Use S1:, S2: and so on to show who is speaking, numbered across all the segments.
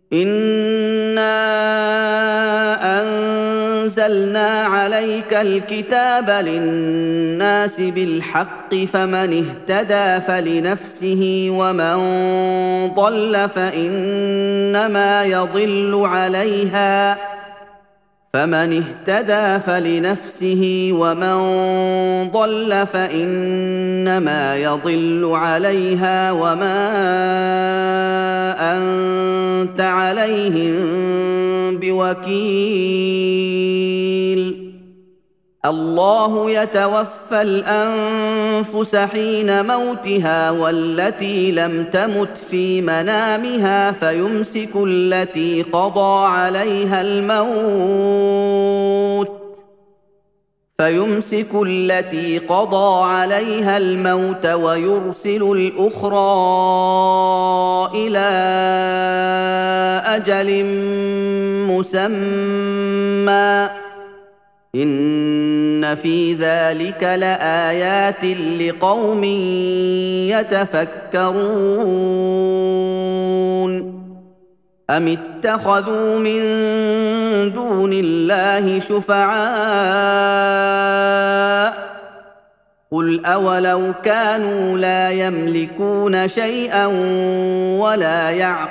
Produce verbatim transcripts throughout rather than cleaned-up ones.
S1: إِنَّا أَنزَلْنَا عَلَيْكَ الْكِتَابَ لِلنَّاسِ بِالْحَقِّ فَمَنِ اهْتَدَىٰ فَلِنَفْسِهِ وَمَن ضَلَّ فَإِنَّمَا يَضِلُّ عَلَيْهَا فمن اهتدى فلنفسه ومن ضل فإنما يضل عليها وما أنت عليهم بوكيل الله يتوفى الأنفس حين موتها والتي لم تمت في منامها فيمسك التي قضى عليها الموت فيمسك التي قضى عليها الموت ويرسل الأخرى إلى أجل مسمى إن في ذلك لآيات لقوم يتفكرون أم اتخذوا من دون الله شفعاء قل أولو كانوا لا يملكون شيئا ولا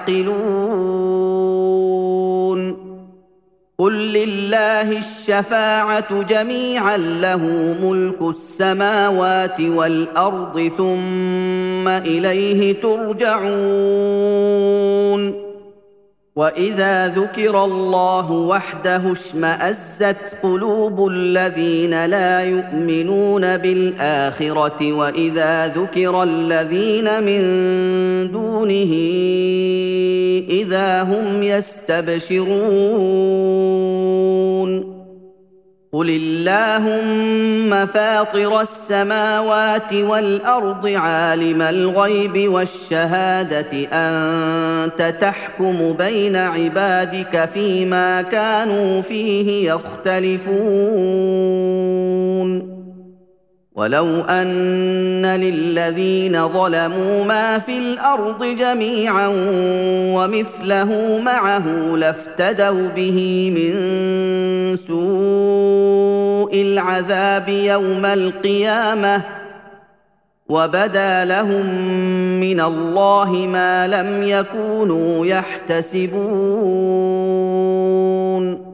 S1: يعقلون قل لله الشفاعة جميعا له ملك السماوات والأرض ثم إليه ترجعون وإذا ذكر الله وحده اشمأزت قلوب الذين لا يؤمنون بالآخرة وإذا ذكر الذين من دونه إذا هم يستبشرون قل اللهم فاطر السماوات والأرض عالم الغيب والشهادة أنت تحكم بين عبادك فيما كانوا فيه يختلفون ولو أن للذين ظلموا ما في الأرض جميعا ومثله معه لافتدوا به من سوء العذاب يوم القيامة وبدا لهم من الله ما لم يكونوا يحتسبون